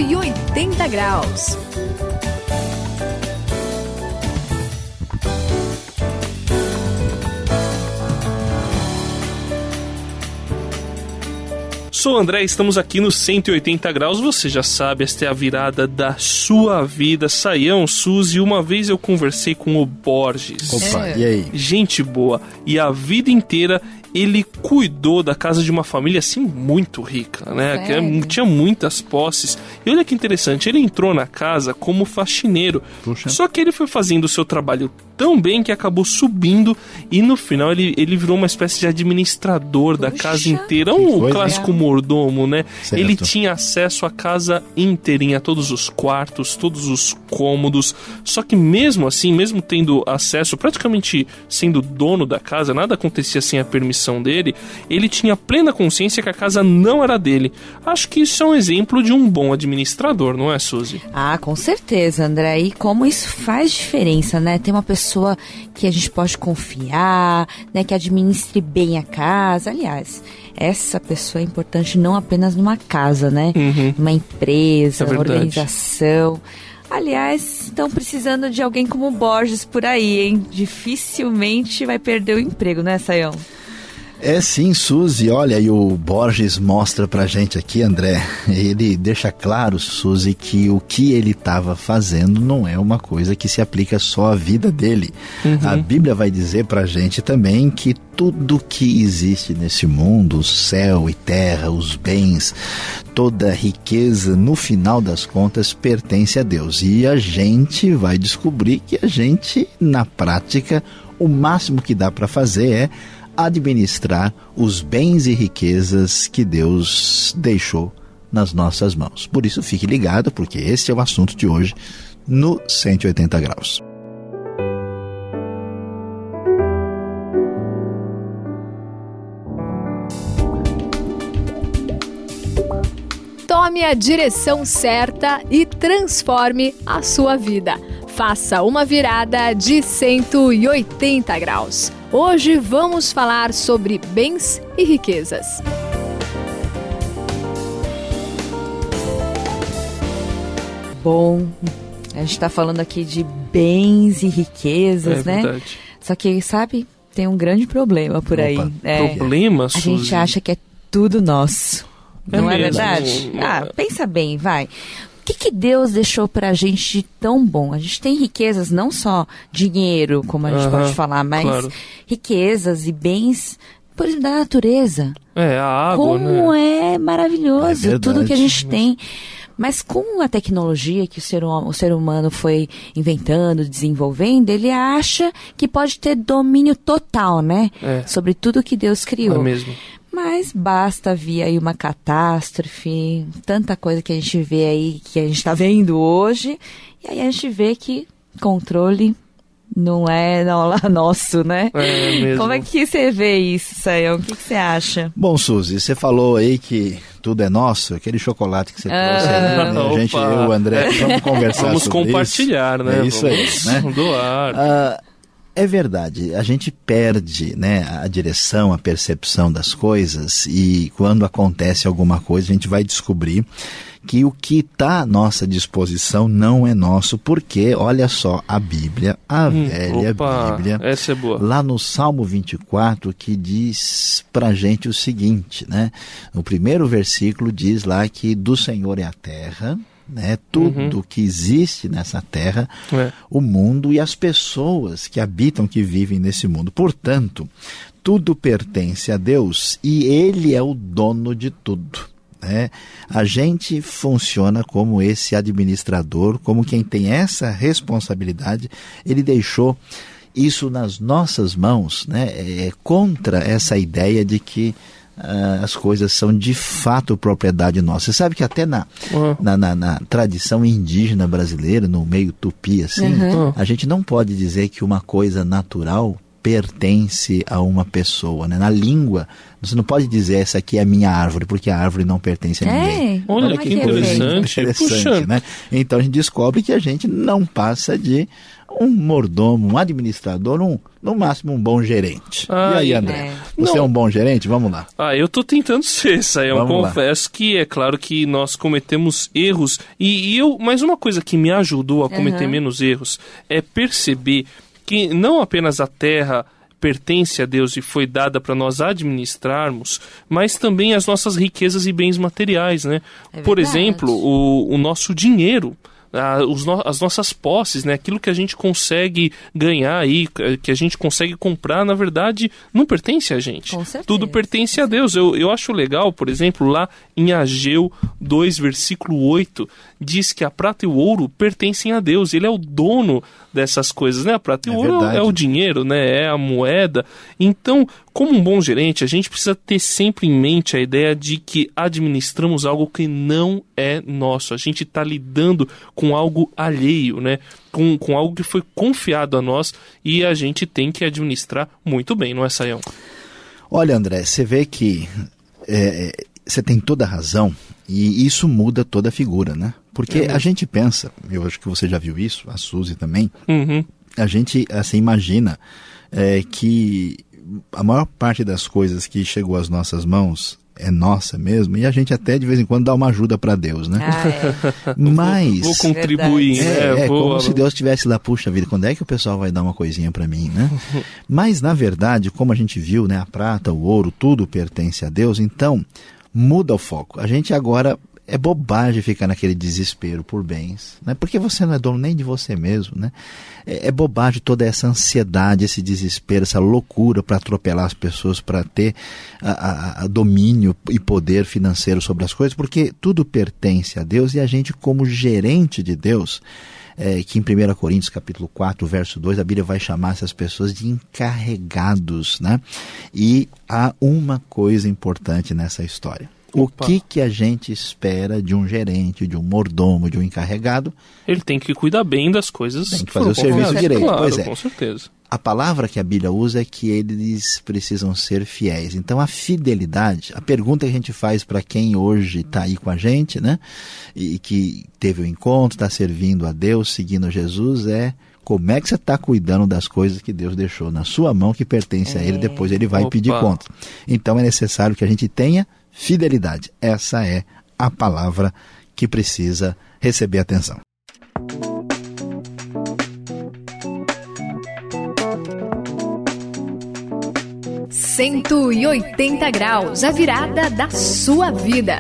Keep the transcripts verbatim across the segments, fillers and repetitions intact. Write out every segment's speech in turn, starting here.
e oitenta graus. Sou o André, estamos aqui no cento e oitenta graus, você já sabe, esta é a virada da sua vida. Saião, Suzy, uma vez eu conversei com o Borges. Opa, é. E aí? Gente boa, e a vida inteira ele cuidou da casa de uma família assim muito rica, né? Que tinha muitas posses. E olha que interessante, ele entrou na casa como faxineiro. Puxa. Só que ele foi fazendo o seu trabalho tão bem que acabou subindo e no final ele, ele virou uma espécie de administrador Puxa. da casa inteira. Um coisa, clássico é. mordomo, né? Certo. Ele tinha acesso à casa inteirinha, todos os quartos, todos os cômodos. Só que mesmo assim, mesmo tendo acesso, praticamente sendo dono da casa, nada acontecia sem a permissão dele, ele tinha plena consciência que a casa não era dele. Acho que isso é um exemplo de um bom administrador, não é, Suzy? Ah, com certeza, André. E como isso faz diferença, né? Ter uma pessoa que a gente pode confiar, né? Que administre bem a casa. Aliás, essa pessoa é importante não apenas numa casa, né? Uhum. Numa empresa, é organização. Aliás, estão precisando de alguém como o Borges por aí, hein? Dificilmente vai perder o emprego, né, Saião? É sim, Suzy, olha, e o Borges mostra pra gente aqui, André, ele deixa claro, Suzy, que o que ele estava fazendo não é uma coisa que se aplica só à vida dele. Uhum. A Bíblia vai dizer pra gente também que tudo que existe nesse mundo, o céu e terra, os bens, toda a riqueza, no final das contas, pertence a Deus. E a gente vai descobrir que a gente, na prática, o máximo que dá pra fazer é administrar os bens e riquezas que Deus deixou nas nossas mãos. Por isso fique ligado, porque esse é o assunto de hoje no cento e oitenta graus. Tome a direção certa e transforme a sua vida. Faça uma virada de cento e oitenta graus. Hoje vamos falar sobre bens e riquezas. Bom, a gente está falando aqui de bens e riquezas, é, né? Verdade. Só que, sabe, tem um grande problema por Opa, aí. É, problema, a Suzy? gente acha que é tudo nosso. É não mesmo? é verdade? Ah, pensa bem, vai. O que, que Deus deixou pra gente de tão bom? A gente tem riquezas, não só dinheiro, como a gente uh-huh, pode falar, mas claro. riquezas e bens, por exemplo, da natureza. É, a água, como né? é maravilhoso é tudo que a gente tem. Mas com a tecnologia que o ser, hum- o ser humano foi inventando, desenvolvendo, ele acha que pode ter domínio total, né? É. Sobre tudo que Deus criou. É mesmo. Mas basta vir aí uma catástrofe, tanta coisa que a gente vê aí, que a gente está vendo hoje, e aí a gente vê que controle não é não, lá nosso, né? É mesmo. Como é que você vê isso, Saião? O que, que você acha? Bom, Suzy, você falou aí que tudo é nosso, aquele chocolate que você trouxe aí, né? A gente, eu e o André, vamos conversar vamos sobre isso. Vamos compartilhar, né? É isso vamos aí, né? doar. Ah, é verdade, a gente perde, né, a direção, a percepção das coisas, e quando acontece alguma coisa a gente vai descobrir que o que está à nossa disposição não é nosso, porque, olha só, a Bíblia, a hum, velha opa, Bíblia, essa é boa. Lá no Salmo vinte e quatro, que diz pra gente o seguinte, né, no primeiro versículo diz lá que do Senhor é a terra, né, tudo uhum. que existe nessa terra, é. o mundo e as pessoas que habitam, que vivem nesse mundo. Portanto, tudo pertence a Deus e Ele é o dono de tudo. Né? A gente funciona como esse administrador, como quem tem essa responsabilidade. Ele deixou isso nas nossas mãos, né? É contra essa ideia de que Uh, as coisas são de fato propriedade nossa. Você sabe que até na, uhum. na, na, na tradição indígena brasileira, no meio tupi assim, uhum. a gente não pode dizer que uma coisa natural pertence a uma pessoa, né? Na língua, você não pode dizer essa aqui é a minha árvore, porque a árvore não pertence a ninguém. É, Olha, olha que que interessante. interessante, né? Então a gente descobre que a gente não passa de um mordomo, um administrador, um, no máximo um bom gerente. Ah, e aí, André? é. Você Não. é um bom gerente? Vamos lá. Ah, eu tô tentando ser, Sayão. Vamos lá. Confesso que é claro que nós cometemos erros. E, e eu, mas uma coisa que me ajudou a cometer Uhum. menos erros é perceber que não apenas a terra pertence a Deus e foi dada para nós administrarmos, mas também as nossas riquezas e bens materiais, né? É Por verdade. exemplo, o, o nosso dinheiro. Ah, os no- as nossas posses, né? Aquilo que a gente consegue ganhar aí, que a gente consegue comprar, na verdade, não pertence a gente. Com certeza. Tudo pertence a Deus. Eu, eu acho legal, por exemplo, lá em Ageu dois, versículo oito, diz que a prata e o ouro pertencem a Deus. Ele é o dono dessas coisas, né? A prata e É o ouro verdade. é o dinheiro, né? É a moeda. Então, como um bom gerente, a gente precisa ter sempre em mente a ideia de que administramos algo que não é nosso. A gente está lidando com algo alheio, né? Com, com algo que foi confiado a nós e a gente tem que administrar muito bem, não é, Sayão? Olha, André, você vê que é, você tem toda a razão e isso muda toda a figura, né? Porque É. a gente pensa, eu acho que você já viu isso, a Suzy também, Uhum. a gente assim imagina é, que a maior parte das coisas que chegou às nossas mãos é nossa mesmo, e a gente até de vez em quando dá uma ajuda para Deus, né? Ah, é. Mas Vou contribuir, é, né? é Vou- como se Deus estivesse lá, puxa vida, quando é que o pessoal vai dar uma coisinha para mim, né? Mas na verdade, como a gente viu, né, a prata, o ouro, tudo pertence a Deus, então muda o foco. A gente agora é bobagem ficar naquele desespero por bens, né? Porque você não é dono nem de você mesmo, né? É, é bobagem toda essa ansiedade, esse desespero, essa loucura para atropelar as pessoas, para ter a, a, a domínio e poder financeiro sobre as coisas, porque tudo pertence a Deus e a gente, como gerente de Deus, é, que em primeira Coríntios capítulo quatro, verso dois, a Bíblia vai chamar essas pessoas de encarregados, né? E há uma coisa importante nessa história. O Opa. que, que a gente espera de um gerente, de um mordomo, de um encarregado? Ele tem que cuidar bem das coisas. Tem que que fazer foram o serviço confiadas. direito, Claro, pois é. com certeza. A palavra que a Bíblia usa é que eles precisam ser fiéis. Então a fidelidade, a pergunta que a gente faz para quem hoje está aí com a gente, né? E que teve o encontro, está servindo a Deus, seguindo Jesus, é: como é que você está cuidando das coisas que Deus deixou na sua mão, que pertence a Ele, depois Ele vai Opa. pedir conta. Então é necessário que a gente tenha fidelidade. Essa é a palavra que precisa receber atenção. cento e oitenta graus, a virada da sua vida.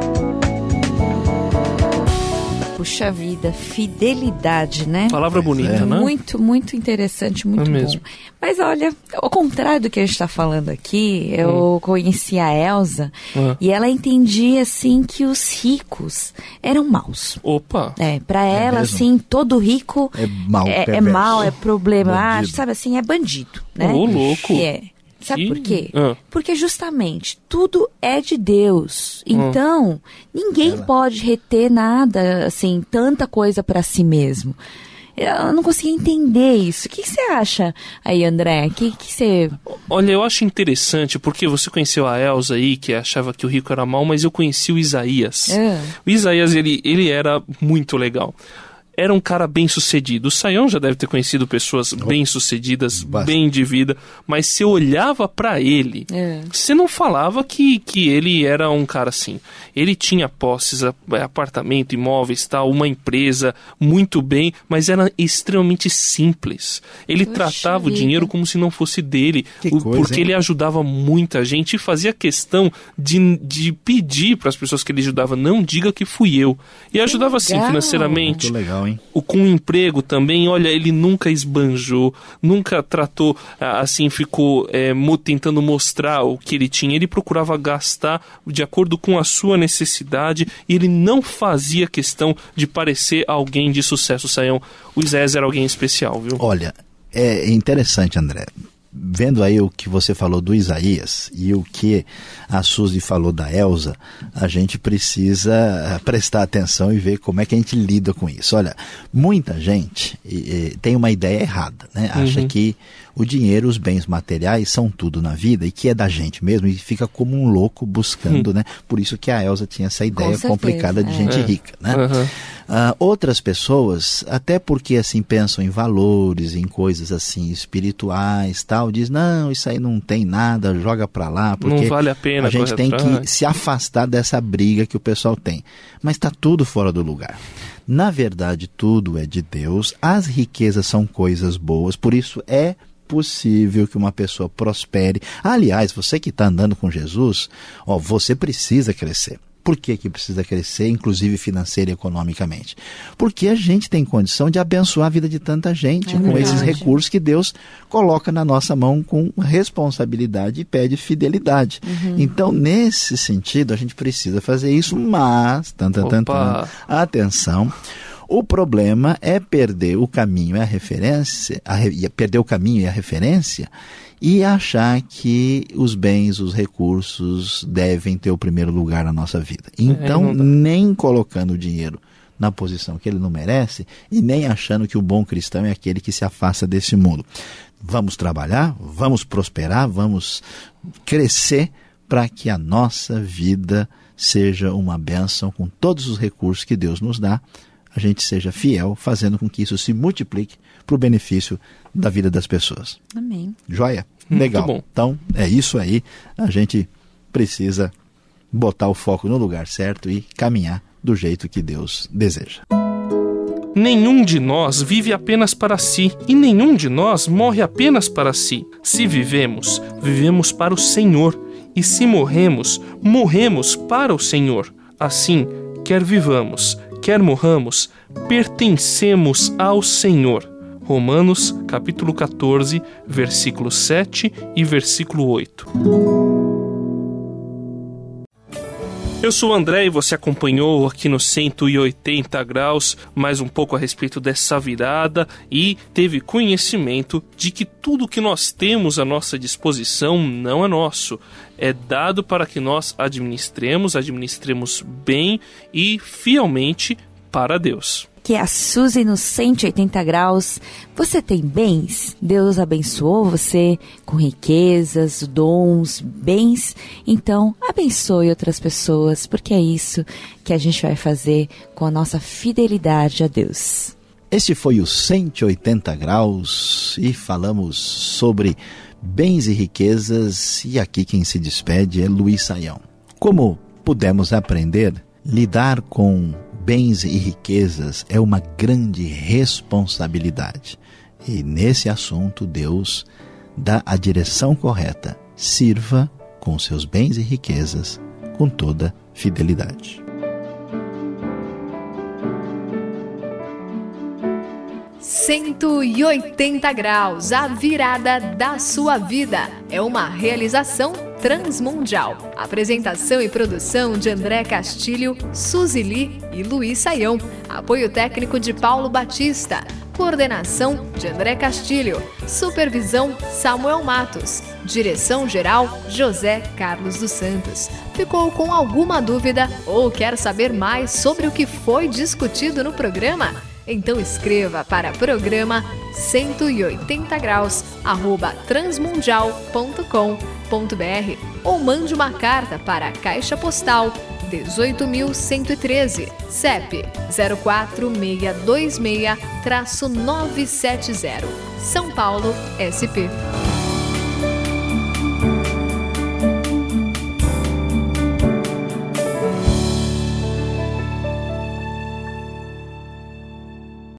Puxa vida, fidelidade, né? Palavra bonita, né? Muito, muito interessante, muito É bom. mesmo. Mas olha, ao contrário do que a gente está falando aqui, eu conheci a Elsa Ah. e ela entendia, assim, que os ricos eram maus. Opa! É, pra ela, mesmo? assim, todo rico É mal, é, é perverso. mal, é problemático, Bandido. sabe assim, é bandido, né? Ô, louco! É. Sabe Que- por quê? Ah. Porque justamente tudo é de Deus. Então, ninguém Ela- pode reter nada, assim, tanta coisa pra si mesmo. Eu não conseguia entender isso. O que que você acha aí, André? O que que você... Olha, eu acho interessante, porque você conheceu a Elsa aí, que achava que o rico era mau, mas eu conheci o Isaías. Ah. O Isaías, ele, ele era muito legal. Era um cara bem sucedido. O Sayão já deve ter conhecido pessoas bem sucedidas, Bastante. bem de vida, mas você olhava pra ele, É. você não falava que, que ele era um cara assim. Ele tinha posses, a- apartamento, imóveis, tal, uma empresa, muito bem, mas era extremamente simples. Ele Puxa tratava o vida. dinheiro como se não fosse dele, Que o- coisa, porque hein? ele ajudava muita gente e fazia questão de, de pedir para as pessoas que ele ajudava: não diga que fui eu. E ajudava assim legal. financeiramente. Muito legal, hein? O, com o emprego também, olha, ele nunca esbanjou, nunca tratou, ah, assim, ficou é, mo- tentando mostrar o que ele tinha. Ele procurava gastar de acordo com a sua necessidade e ele não fazia questão de parecer alguém de sucesso, Sayão. O Isaías era alguém especial, viu? Olha, é interessante, André. Vendo aí o que você falou do Isaías e o que a Suzy falou da Elsa, a gente precisa prestar atenção e ver como é que a gente lida com isso. Olha, muita gente e, e, tem uma ideia errada, né? Acha Uhum. que o dinheiro, os bens materiais são tudo na vida e que é da gente mesmo e fica como um louco buscando, hum. né? Por isso que a Elza tinha essa ideia complicada de é. gente é. rica, né? Uhum. Uh, outras pessoas, até porque assim pensam em valores, em coisas assim espirituais, tal, diz não, isso aí não tem nada, joga pra lá, porque não vale a pena. A gente tem atrás. que se afastar dessa briga que o pessoal tem. Mas está tudo fora do lugar. Na verdade, tudo é de Deus. As riquezas são coisas boas, por isso é possível que uma pessoa prospere. Aliás, você que está andando com Jesus, ó, você precisa crescer. Por que que precisa crescer, inclusive financeira e economicamente? Porque a gente tem condição de abençoar a vida de tanta gente é com esses recursos que Deus coloca na nossa mão com responsabilidade e pede fidelidade. Uhum. Então, nesse sentido, a gente precisa fazer isso, mas, tan, tan, tan, tan, atenção, o problema é perder o caminho e a referência, a re, perder o caminho e a referência, e achar que os bens, os recursos devem ter o primeiro lugar na nossa vida. Então, é, nem colocando o dinheiro na posição que ele não merece e nem achando que o bom cristão é aquele que se afasta desse mundo. Vamos trabalhar, vamos prosperar, vamos crescer para que a nossa vida seja uma bênção com todos os recursos que Deus nos dá. A gente seja fiel, fazendo com que isso se multiplique para o benefício da vida das pessoas. Amém. Joia? Legal. Bom. Então, é isso aí. A gente precisa botar o foco no lugar certo e caminhar do jeito que Deus deseja. Nenhum de nós vive apenas para si, e nenhum de nós morre apenas para si. Se vivemos, vivemos para o Senhor, e se morremos, morremos para o Senhor. Assim, quer vivamos, quer morramos, pertencemos ao Senhor. Romanos, capítulo catorze, versículo sete e versículo oito. Eu sou o André e você acompanhou aqui no cento e oitenta graus mais um pouco a respeito dessa virada e teve conhecimento de que tudo que nós temos à nossa disposição não é nosso. É dado para que nós administremos, administremos bem e fielmente para Deus. Que é a Suzy no cento e oitenta graus. Você tem bens? Deus abençoou você com riquezas, dons, bens? Então, abençoe outras pessoas, porque é isso que a gente vai fazer com a nossa fidelidade a Deus. Este foi o cento e oitenta graus e falamos sobre bens e riquezas, e aqui quem se despede é Luiz Saião. Como pudemos aprender, lidar com bens e riquezas é uma grande responsabilidade. E nesse assunto, Deus dá a direção correta. Sirva com seus bens e riquezas com toda fidelidade. cento e oitenta graus, a virada da sua vida. É uma realização transmundial. Apresentação e produção de André Castilho, Suzy Lee e Luiz Saião. Apoio técnico de Paulo Batista. Coordenação de André Castilho. Supervisão Samuel Matos. Direção-geral José Carlos dos Santos. Ficou com alguma dúvida ou quer saber mais sobre o que foi discutido no programa? Então escreva para programa cento e oitenta graus arroba transmundial ponto com ponto br ou mande uma carta para a Caixa Postal dezoito mil cento e treze, C E P zero quatro seis dois seis nove sete zero, São Paulo, S P.